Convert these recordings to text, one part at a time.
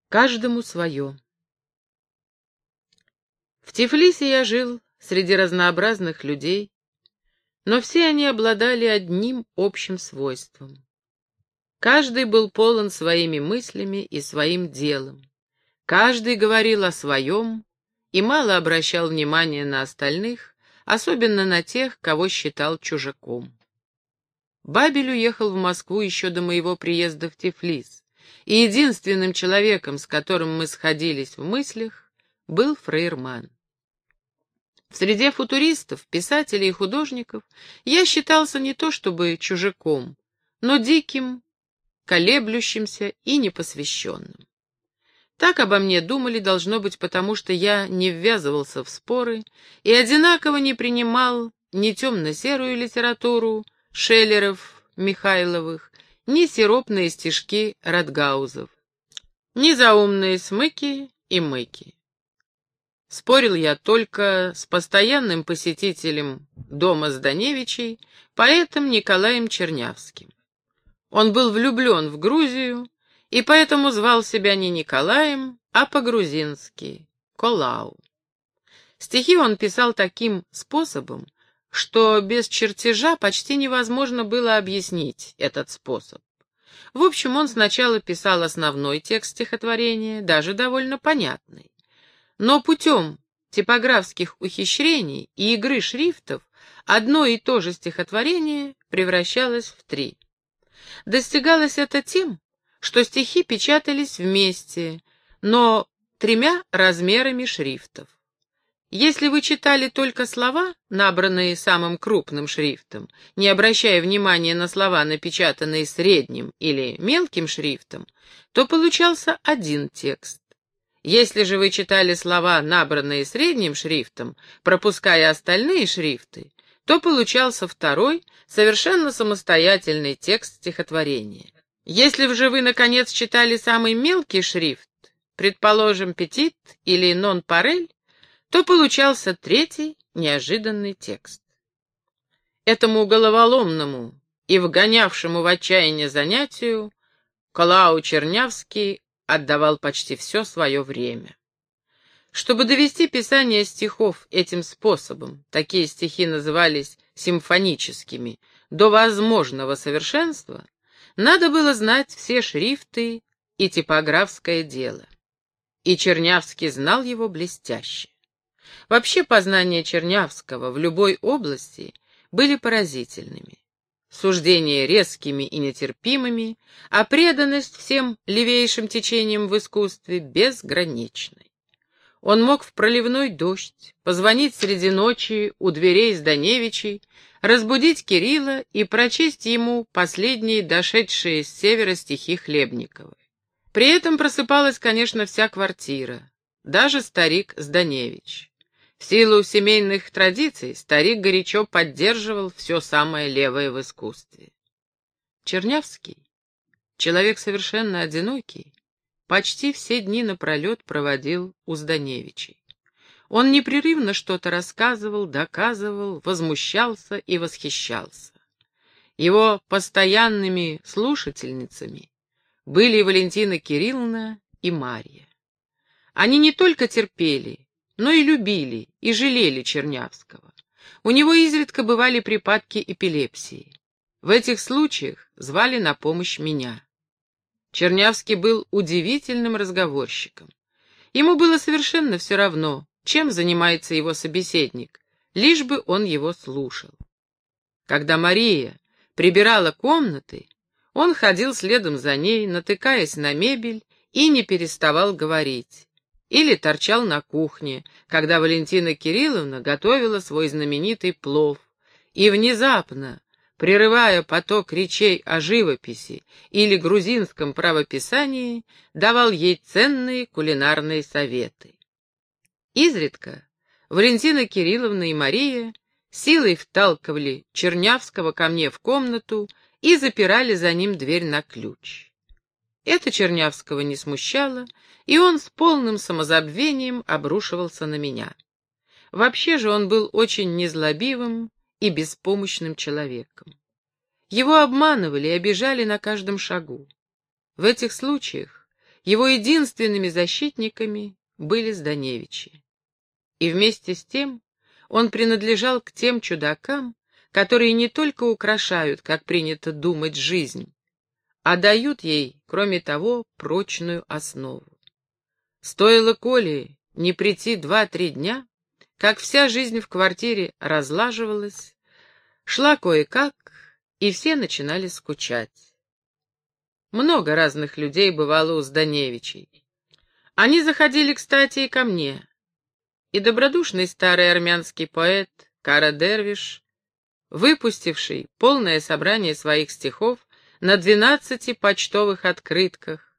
Каждому свое. В Тифлисе я жил среди разнообразных людей, но все они обладали одним общим свойством. Каждый был полон своими мыслями и своим делом. Каждый говорил о своем и мало обращал внимания на остальных, особенно на тех, кого считал чужаком. Бабель уехал в Москву еще до моего приезда в Тифлис, и единственным человеком, с которым мы сходились в мыслях, был Фрейрман. В среде футуристов, писателей и художников я считался не то чтобы чужаком, но диким, колеблющимся и непосвященным. Так обо мне думали, должно быть, потому что я не ввязывался в споры и одинаково не принимал ни темно-серую литературу Шеллеров, Михайловых, ни сиропные стишки Радгаузов, ни заумные смыки и мыки. Спорил я только с постоянным посетителем дома Зданевичей, поэтом Николаем Чернявским. Он был влюблен в Грузию, и поэтому звал себя не Николаем, а по-грузински — Колау. Стихи он писал таким способом, что без чертежа почти невозможно было объяснить этот способ. В общем, он сначала писал основной текст стихотворения, даже довольно понятный. Но путем типографских ухищрений и игры шрифтов одно и то же стихотворение превращалось в три. Достигалось это тем, что стихи печатались вместе, но тремя размерами шрифтов. Если вы читали только слова, набранные самым крупным шрифтом, не обращая внимания на слова, напечатанные средним или мелким шрифтом, то получался один текст. Если же вы читали слова, набранные средним шрифтом, пропуская остальные шрифты, то получался второй, совершенно самостоятельный текст стихотворения. Если же вы, наконец, читали самый мелкий шрифт, предположим, петит или нон-парель, то получался третий, неожиданный текст. Этому головоломному и вгонявшему в отчаяние занятию Колау Чернявский отдавал почти все свое время. Чтобы довести писание стихов этим способом, такие стихи назывались симфоническими, до возможного совершенства, надо было знать все шрифты и типографское дело. И Чернявский знал его блестяще. Вообще познания Чернявского в любой области были поразительными. Суждения резкими и нетерпимыми, а преданность всем левейшим течениям в искусстве безграничной. Он мог в проливной дождь позвонить среди ночи у дверей Зданевичей, разбудить Кирилла и прочесть ему последние дошедшие с севера стихи Хлебниковой. При этом просыпалась, конечно, вся квартира, даже старик Зданевич. В силу семейных традиций старик горячо поддерживал все самое левое в искусстве. Чернявский, человек совершенно одинокий, почти все дни напролет проводил у Зданевичей. Он непрерывно что-то рассказывал, доказывал, возмущался и восхищался. Его постоянными слушательницами были Валентина Кирилловна и Марья. Они не только терпели, но и любили и жалели Чернявского. У него изредка бывали припадки эпилепсии. В этих случаях звали на помощь меня. Чернявский был удивительным разговорщиком. Ему было совершенно все равно, чем занимается его собеседник, лишь бы он его слушал. Когда Мария прибирала комнаты, он ходил следом за ней, натыкаясь на мебель, и не переставал говорить. Или торчал на кухне, когда Валентина Кирилловна готовила свой знаменитый плов, и внезапно, прерывая поток речей о живописи или грузинском правописании, давал ей ценные кулинарные советы. Изредка Валентина Кирилловна и Мария силой вталкивали Чернявского ко мне в комнату и запирали за ним дверь на ключ. Это Чернявского не смущало, и он с полным самозабвением обрушивался на меня. Вообще же он был очень незлобивым и беспомощным человеком. Его обманывали и обижали на каждом шагу. В этих случаях его единственными защитниками были Зданевичи. И вместе с тем он принадлежал к тем чудакам, которые не только украшают, как принято думать, жизнь, а дают ей, кроме того, прочную основу. Стоило Коле не прийти 2-3 дня, как вся жизнь в квартире разлаживалась, шла кое-как, и все начинали скучать. Много разных людей бывало у Зданевичей. Они заходили, кстати, и ко мне. И добродушный старый армянский поэт Кара Дервиш, выпустивший полное собрание своих стихов на 12 почтовых открытках,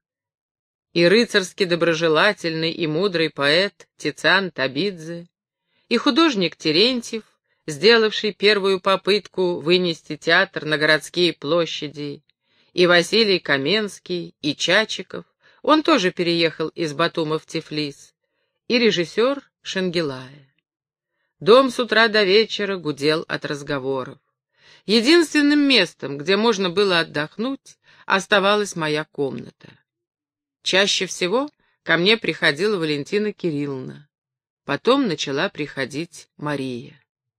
и рыцарски доброжелательный и мудрый поэт Тициан Табидзе, и художник Терентьев, сделавший первую попытку вынести театр на городские площади, и Василий Каменский, и Чачиков, он тоже переехал из Батума в Тифлис, и режиссер Шенгелая. Дом с утра до вечера гудел от разговоров. Единственным местом, где можно было отдохнуть, оставалась моя комната. Чаще всего ко мне приходила Валентина Кирилловна. Потом начала приходить Мария.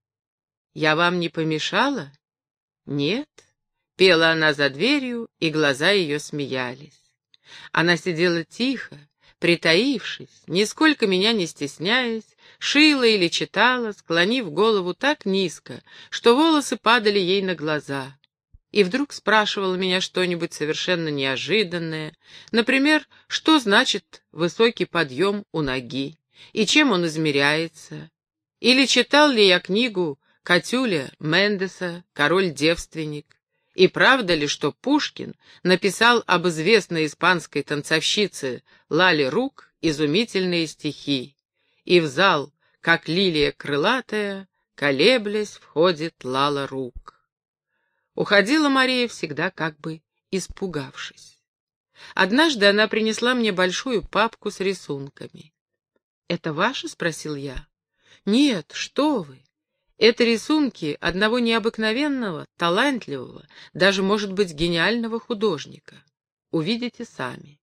«Я вам не помешала?» «Нет», — пела она за дверью, и глаза ее смеялись. Она сидела тихо, притаившись, нисколько меня не стесняясь, шила или читала, склонив голову так низко, что волосы падали ей на глаза. И вдруг спрашивала меня что-нибудь совершенно неожиданное, например, что значит высокий подъем у ноги, и чем он измеряется, или читал ли я книгу Катюля Мендеса «Король-девственник», и правда ли, что Пушкин написал об известной испанской танцовщице Лале Рук изумительные стихи, и в зал, как лилия крылатая, колеблясь, входит Лала Рук. Уходила Мария всегда как бы испугавшись. Однажды она принесла мне большую папку с рисунками. «Это ваши?» — спросил я. «Нет, что вы! Это рисунки одного необыкновенного, талантливого, даже, может быть, гениального художника. Увидите сами».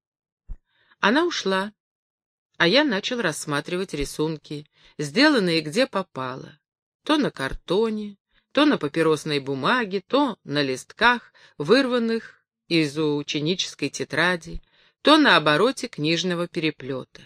Она ушла, а я начал рассматривать рисунки, сделанные где попало. То на картоне, то на папиросной бумаге, то на листках, вырванных из ученической тетради, то на обороте книжного переплета.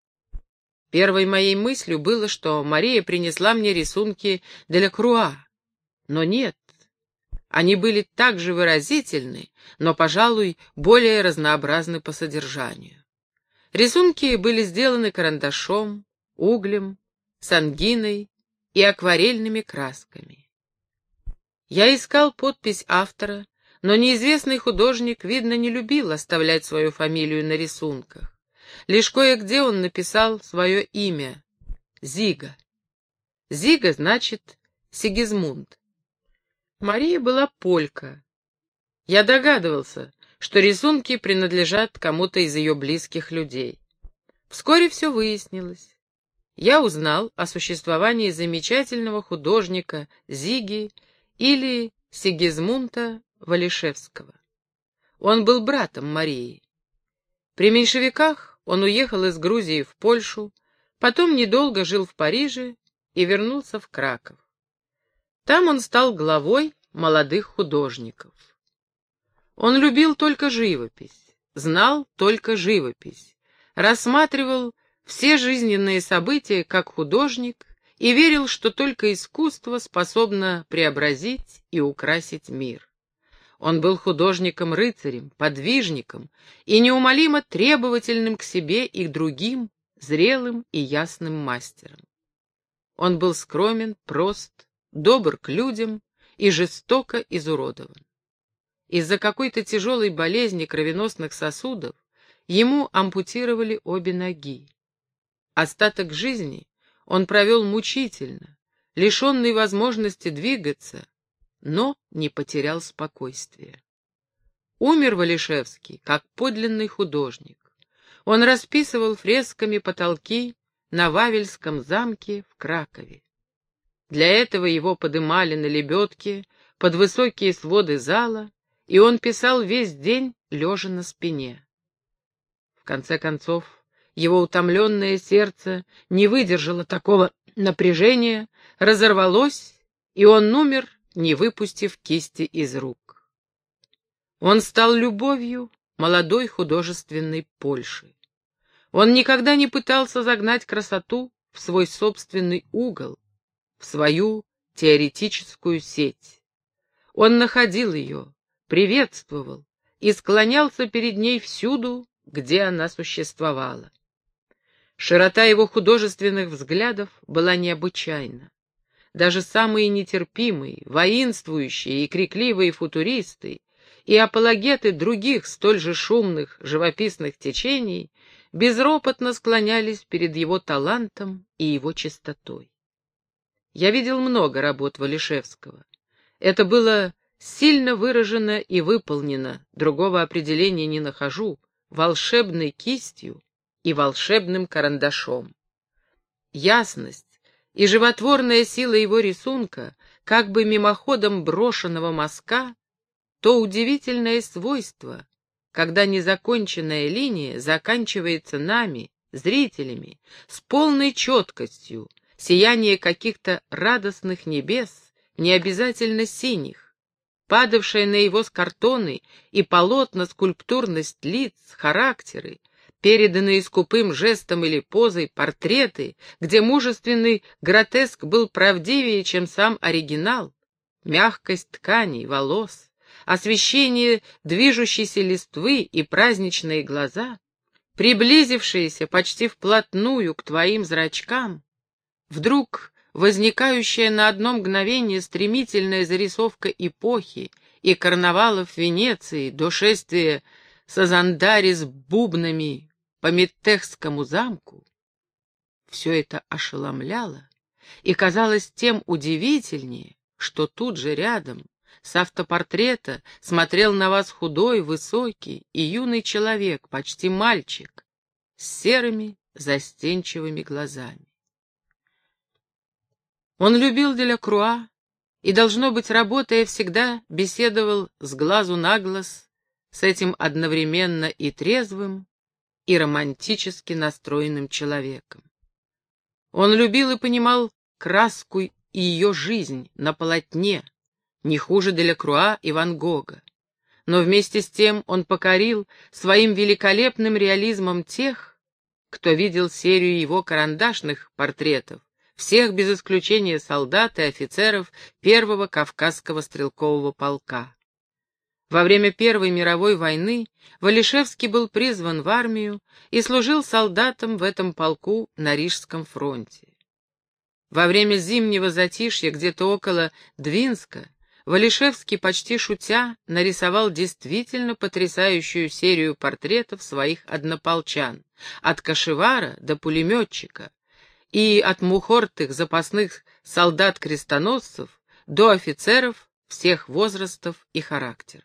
Первой моей мыслью было, что Мария принесла мне рисунки Делакруа. Но нет, они были так же выразительны, но, пожалуй, более разнообразны по содержанию. Рисунки были сделаны карандашом, углем, сангиной и акварельными красками. Я искал подпись автора, но неизвестный художник, видно, не любил оставлять свою фамилию на рисунках. Лишь кое-где он написал свое имя — Зига. Зига значит Сигизмунд. Мария была полька. Я догадывался, что рисунки принадлежат кому-то из ее близких людей. Вскоре все выяснилось. Я узнал о существовании замечательного художника Зиги или Сигизмунда Валишевского. Он был братом Марии. При меньшевиках он уехал из Грузии в Польшу, потом недолго жил в Париже и вернулся в Краков. Там он стал главой молодых художников. Он любил только живопись, знал только живопись, рассматривал все жизненные события как художник и верил, что только искусство способно преобразить и украсить мир. Он был художником-рыцарем, подвижником и неумолимо требовательным к себе и к другим, зрелым и ясным мастером. Он был скромен, прост, добр к людям и жестоко изуродован. Из-за какой-то тяжелой болезни кровеносных сосудов ему ампутировали обе ноги. Остаток жизни он провел мучительно, лишенный возможности двигаться, но не потерял спокойствия. Умер Валишевский как подлинный художник. Он расписывал фресками потолки на Вавельском замке в Кракове. Для этого его подымали на лебедке под высокие своды зала, и он писал весь день, лежа на спине. В конце концов, его утомленное сердце не выдержало такого напряжения, разорвалось, и он умер, не выпустив кисти из рук. Он стал любовью молодой художественной Польши. Он никогда не пытался загнать красоту в свой собственный угол, в свою теоретическую сеть. Он находил ее, приветствовал и склонялся перед ней всюду, где она существовала. Широта его художественных взглядов была необычайна. Даже самые нетерпимые, воинствующие и крикливые футуристы и апологеты других столь же шумных живописных течений безропотно склонялись перед его талантом и его чистотой. Я видел много работ Валишевского. Это было сильно выражено и выполнено, другого определения не нахожу, волшебной кистью и волшебным карандашом. Ясность и животворная сила его рисунка, как бы мимоходом брошенного мазка, то удивительное свойство, когда незаконченная линия заканчивается нами, зрителями, с полной четкостью, сияние каких-то радостных небес, не обязательно синих, падавшая на его скартоны и полотна, скульптурность лиц, характеры, переданные скупым жестом или позой портреты, где мужественный гротеск был правдивее, чем сам оригинал, мягкость тканей, волос, освещение движущейся листвы и праздничные глаза, приблизившиеся почти вплотную к твоим зрачкам, вдруг возникающая на одно мгновение стремительная зарисовка эпохи и карнавалов Венеции до шествия Сазандари с бубнами по Меттехскому замку, все это ошеломляло и казалось тем удивительнее, что тут же рядом с автопортрета смотрел на вас худой, высокий и юный человек, почти мальчик, с серыми застенчивыми глазами. Он любил Делакруа и, должно быть, работая, всегда беседовал с глазу на глаз с этим одновременно и трезвым, и романтически настроенным человеком. Он любил и понимал краску и ее жизнь на полотне, не хуже Делакруа и Ван Гога. Но вместе с тем он покорил своим великолепным реализмом тех, кто видел серию его карандашных портретов, всех без исключения солдат и офицеров Первого Кавказского стрелкового полка. Во время Первой мировой войны Валишевский был призван в армию и служил солдатом в этом полку на Рижском фронте. Во время зимнего затишья где-то около Двинска Валишевский, почти шутя, нарисовал действительно потрясающую серию портретов своих однополчан, от кошевара до пулеметчика, и от мухортых запасных солдат-крестоносцев до офицеров всех возрастов и характеров.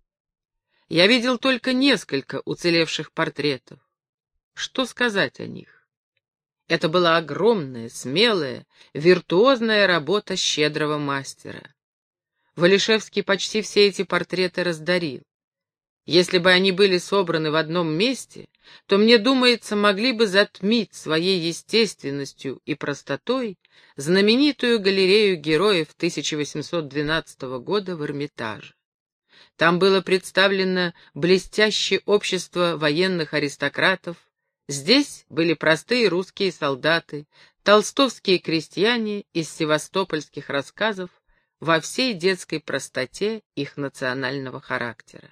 Я видел только несколько уцелевших портретов. Что сказать о них? Это была огромная, смелая, виртуозная работа щедрого мастера. Валишевский почти все эти портреты раздарил. Если бы они были собраны в одном месте, то, мне думается, могли бы затмить своей естественностью и простотой знаменитую галерею героев 1812 года в Эрмитаже. Там было представлено блестящее общество военных аристократов, здесь были простые русские солдаты, толстовские крестьяне из севастопольских рассказов во всей детской простоте их национального характера.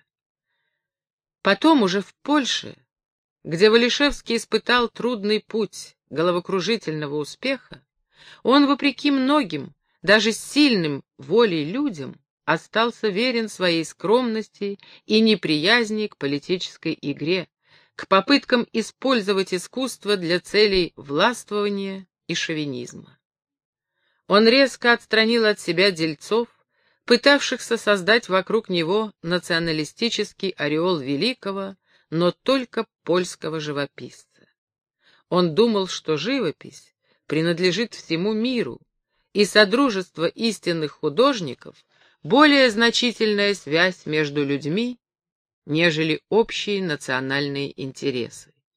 Потом уже в Польше, где Валишевский испытал трудный путь головокружительного успеха, он, вопреки многим, даже сильным волей людям, остался верен своей скромности и неприязни к политической игре, к попыткам использовать искусство для целей властвования и шовинизма. Он резко отстранил от себя дельцов, пытавшихся создать вокруг него националистический ореол великого, но только польского живописца. Он думал, что живопись принадлежит всему миру, и содружество истинных художников — более значительная связь между людьми, нежели общие национальные интересы.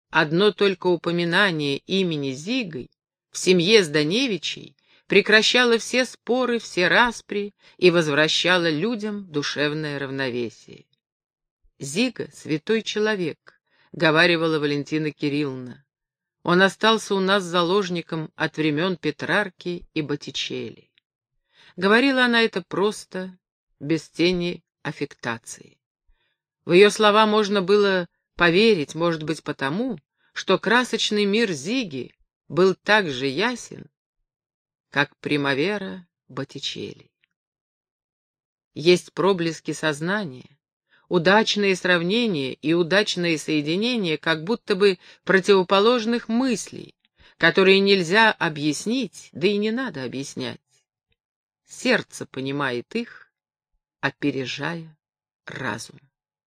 Одно только упоминание имени Зигой в семье Зданевичей прекращало все споры, все распри и возвращало людям душевное равновесие. «Зига — святой человек», — говаривала Валентина Кирилловна. «Он остался у нас заложником от времен Петрарки и Боттичелли». Говорила она это просто, без тени аффектации. В ее слова можно было поверить, может быть, потому, что красочный мир Зиги был так же ясен, как примавера Боттичелли. Есть проблески сознания, удачные сравнения и удачные соединения как будто бы противоположных мыслей, которые нельзя объяснить, да и не надо объяснять. Сердце понимает их, опережая разум.